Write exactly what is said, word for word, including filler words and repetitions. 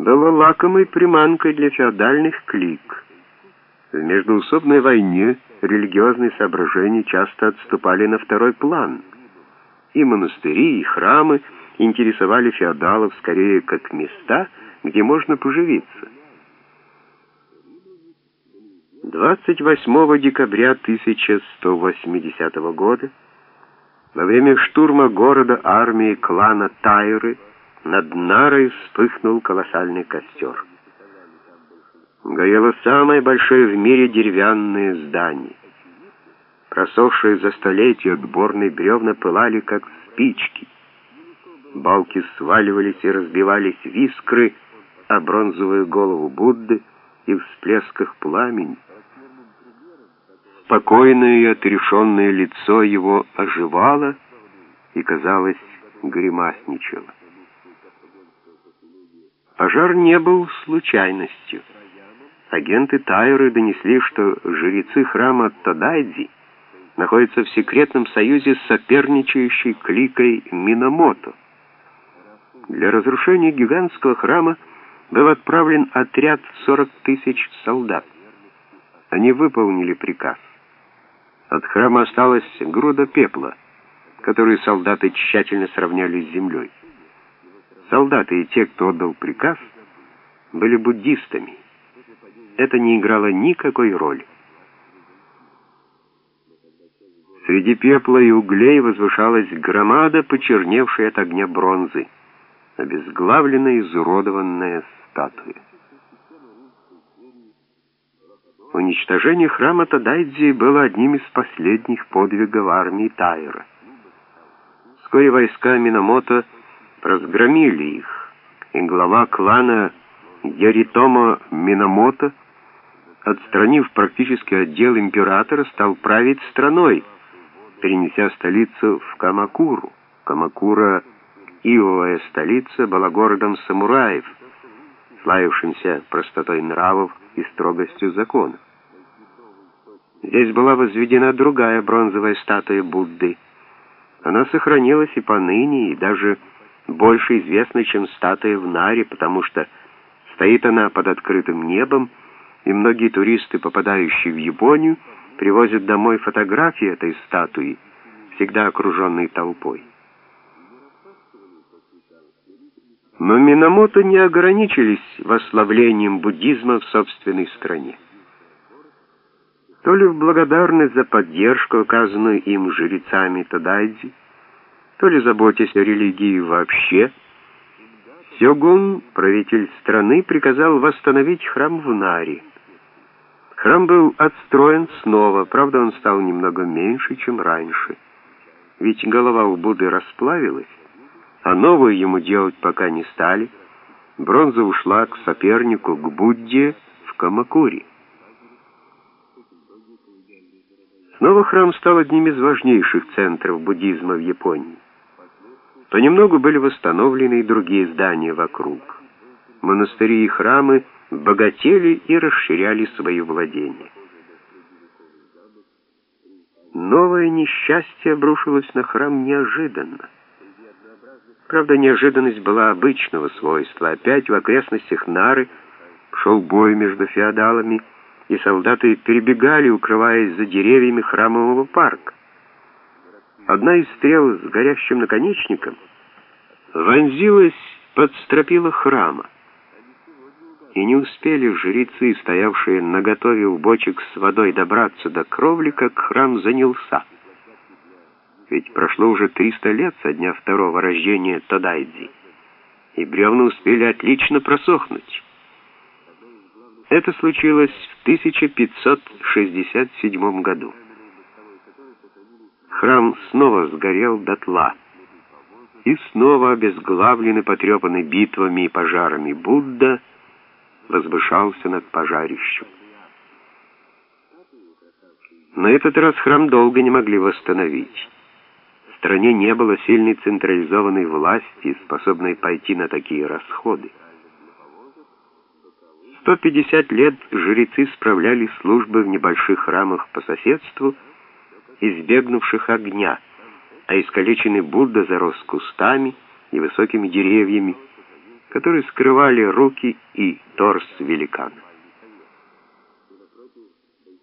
было лакомой приманкой для феодальных клик. В междоусобной войне религиозные соображения часто отступали на второй план. И монастыри, и храмы интересовали феодалов скорее как места, где можно поживиться. двадцать восьмого декабря тысяча сто восьмидесятого года, во время штурма города армии клана Тайры, над Нарой вспыхнул колоссальный костер. Горело самое большое в мире деревянное здание. Просохшие за столетия отборные бревна пылали, как спички. Балки сваливались и разбивались в искры, а бронзовую голову Будды и в всплесках пламени. Спокойное и отрешенное лицо его оживало и, казалось, гримасничало. Пожар не был случайностью. Агенты Тайры донесли, что жрецы храма Тодайдзи находятся в секретном союзе с соперничающей кликой Минамото. Для разрушения гигантского храма был отправлен отряд в сорок тысяч солдат. Они выполнили приказ. От храма осталась груда пепла, которую солдаты тщательно сравняли с землей. Солдаты и те, кто отдал приказ, были буддистами. Это не играло никакой роли. Среди пепла и углей возвышалась громада, почерневшая от огня бронзы, обезглавленная, изуродованная статуя. Уничтожение храма Тодайдзи было одним из последних подвигов армии Тайра. Вскоре войска Минамото разгромили их, и глава клана Яритомо Минамото, отстранив практически отдел императора, стал править страной, перенеся столицу в Камакуру. Камакура, ивовая столица, была городом самураев, славившимся простотой нравов и строгостью законов. Здесь была возведена другая бронзовая статуя Будды. Она сохранилась и поныне, и даже больше известна, чем статуя в Наре, потому что стоит она под открытым небом, и многие туристы, попадающие в Японию, привозят домой фотографии этой статуи, всегда окруженной толпой. Но Минамото не ограничились восславлением буддизма в собственной стране. То ли в благодарность за поддержку, оказанную им жрецами Тодайдзи, то ли заботясь о религии вообще, сёгун, правитель страны, приказал восстановить храм в Наре. Храм был отстроен снова, правда, он стал немного меньше, чем раньше, ведь голова у Будды расплавилась, а новую ему делать пока не стали. Бронза ушла к сопернику, к Будде в Камакуре. Снова храм стал одним из важнейших центров буддизма в Японии. Понемногу были восстановлены и другие здания вокруг. Монастыри и храмы богатели и расширяли свои владения. Новое несчастье обрушилось на храм неожиданно. Правда, неожиданность была обычного свойства. Опять в окрестностях Нары шел бой между феодалами, и солдаты перебегали, укрываясь за деревьями храмового парка. Одна из стрел с горящим наконечником вонзилась под стропила храма, и не успели жрецы, стоявшие наготове у бочек с водой, добраться до кровли, как храм занялся. Ведь прошло уже триста лет со дня второго рождения Тодайдзи, и бревна успели отлично просохнуть. Это случилось в тысяча пятьсот шестьдесят седьмом году. Храм снова сгорел дотла, и снова обезглавленный, потрепанный битвами и пожарами Будда возвышался над пожарищем. На этот раз храм долго не могли восстановить. В стране не было сильной централизованной власти, способной пойти на такие расходы. сто пятьдесят лет жрецы справляли службы в небольших храмах по соседству, избегнувших огня, а искалеченный Будда зарос кустами и высокими деревьями, которые скрывали руки и торс великана.